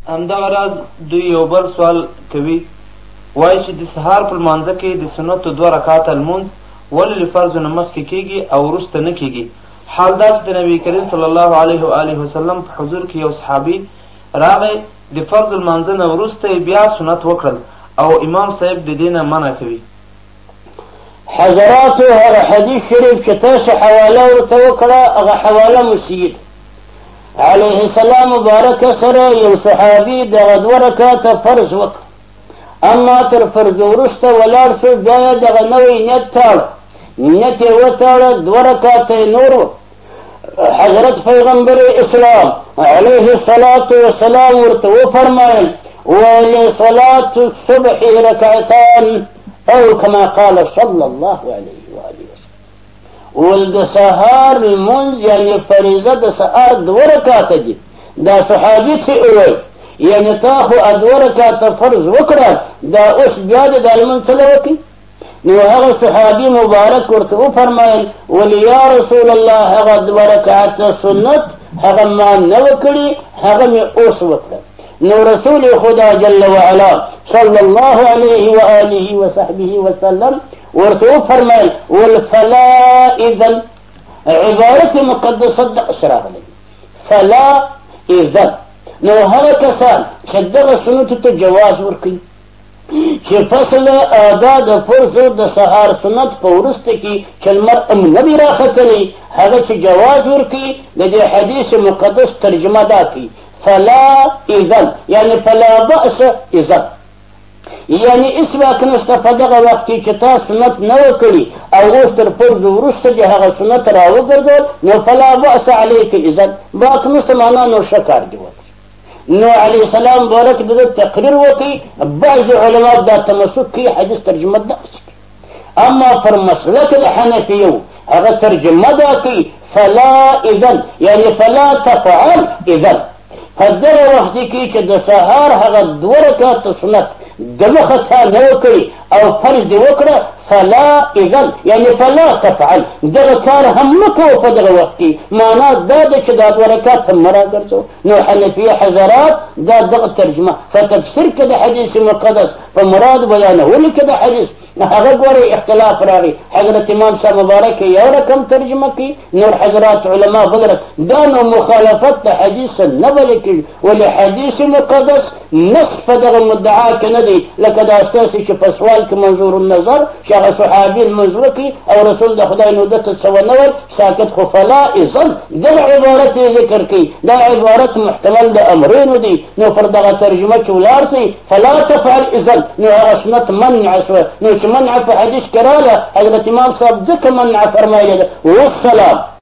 همدغه راز دوی یو بل سوال کوي، وایي چې د سهار په لمانځه کې د سنتو 2 رکعاته لمونځ ولې له فرضو نه مخکې کېږي او وروسته نه کېږي؟ حال دا چې د نبي کریم صلی الله علیه و آله وسلم په حضور کې یو صحابي راغی، د فرض لمانځه نه وروسته یې بیا سنت وکړل او امام صاحب د دې نه منع کوي. حضراتو هغه حدیث شریف چې تاسو حواله ورته وکړه هغه حواله مسید علیه السلام مبارکه سره یو صحابي دغه 2 رکعاته فرض وکړ، اما تر فرض وروسته ولاړ شو، بیا یې دغه نوی نیت تاړه، نیت یې وتاړه، 2 رکعاته یې نور. حضرت پیغمبر اسلام علیه الصلاة والسلام ورته وفرمایل ولصلاة الصبح رکعتان او کما قال صلی الله علیه وآله وسلم. ول د سهار لمونځ یعنې فریضه د سهار 2 رکعاته دي. دا صحابي چې وویل یعنې تا خو 2 رکعاته فرض وکړه، دا اوس بیا د لمونځ څه وکړي؟ نو هغه صحابي مبارک ورته وفرمایل ولې یا رسول الله هغه 2 رکعاته سنت هغه ما نه وکړي، هغه مې اوس وکړه. نو رسول خدا جل وعلا صلی الله علیه و آله و صحبه وسلم ورته وفرمایل والفلا اذن، عبارت مقدسه دغسې راغلی فلا اذن. نو هغه کسان چې دغه سنتو ته جواز ورکوي چې فصل ادا د فرضو د سهار سنت په وروسته کې چې لمر نه وي راختلی، هغه چې جواز ورکوي د دې حدیث مقدس ترجمه دا کوي فلا اذن، یعنی فلا بأس اذن، یعنی هېڅ واک نشته په دغه وخت کې چې تا سنت نه وکړي او اوس تر فرض وروسته دې هغه سنت راوګرځول، نو فلا بأس علیک اذن، واک نشته، معنا نو ښه کار دې وکړي. نو علیه السلام مبارک د تقریر وکړي، بعض علما دا تمسک کوي حدیث ترجمه داسې کوي، اما پر مسلک د حنفیو هغه ترجمه دا کوي فلا اذن، یعنی فلا تفعل اذن. په دغه وخت کې چې د سهار هغه 2 رکعاته سنت دمخه تا نه وکړي او فرض دې وکړه فلا اذن، یعنی فلا تفعل، دغه کار هم مه کوه په دغه وخت کې. معنا دا ده چې دا 2 رکعات هم مه راګرځوه. نو حنفیه حضرات دا دغه ترجمه په تفسیر کې د حدیث مقدس په مراد بیانولو کې د حدیث هغه ګورئ اختلاف راغی. حضرت امام صاحب مبارک یو رقم ترجمه کوي، نور حضرات علما بل رقم. دا نو مخالفت د حدیث نه بلل کېږي، ولې حدیث مقدس نص په دغه مدعا کې نه دی، لکه دا ستاسې چې په سوال کې منظور النظر چې هغه صحابي لمونځ وکړي او رسول د خدای نو ده ته څه ونه ویل، ساکت خو فلا اذن دغه عبارت یې ذکر کوي. دا عبارت محتمل د امرینو دی، نو پر دغه ترجمه چې ولاړ شي فلا تفعل اذن، نو هغه سنت منع شوه. نو چې منع په حدیث کې راغله حضرت امام صاحب ځکه منع فرمایلی ده. والسلام.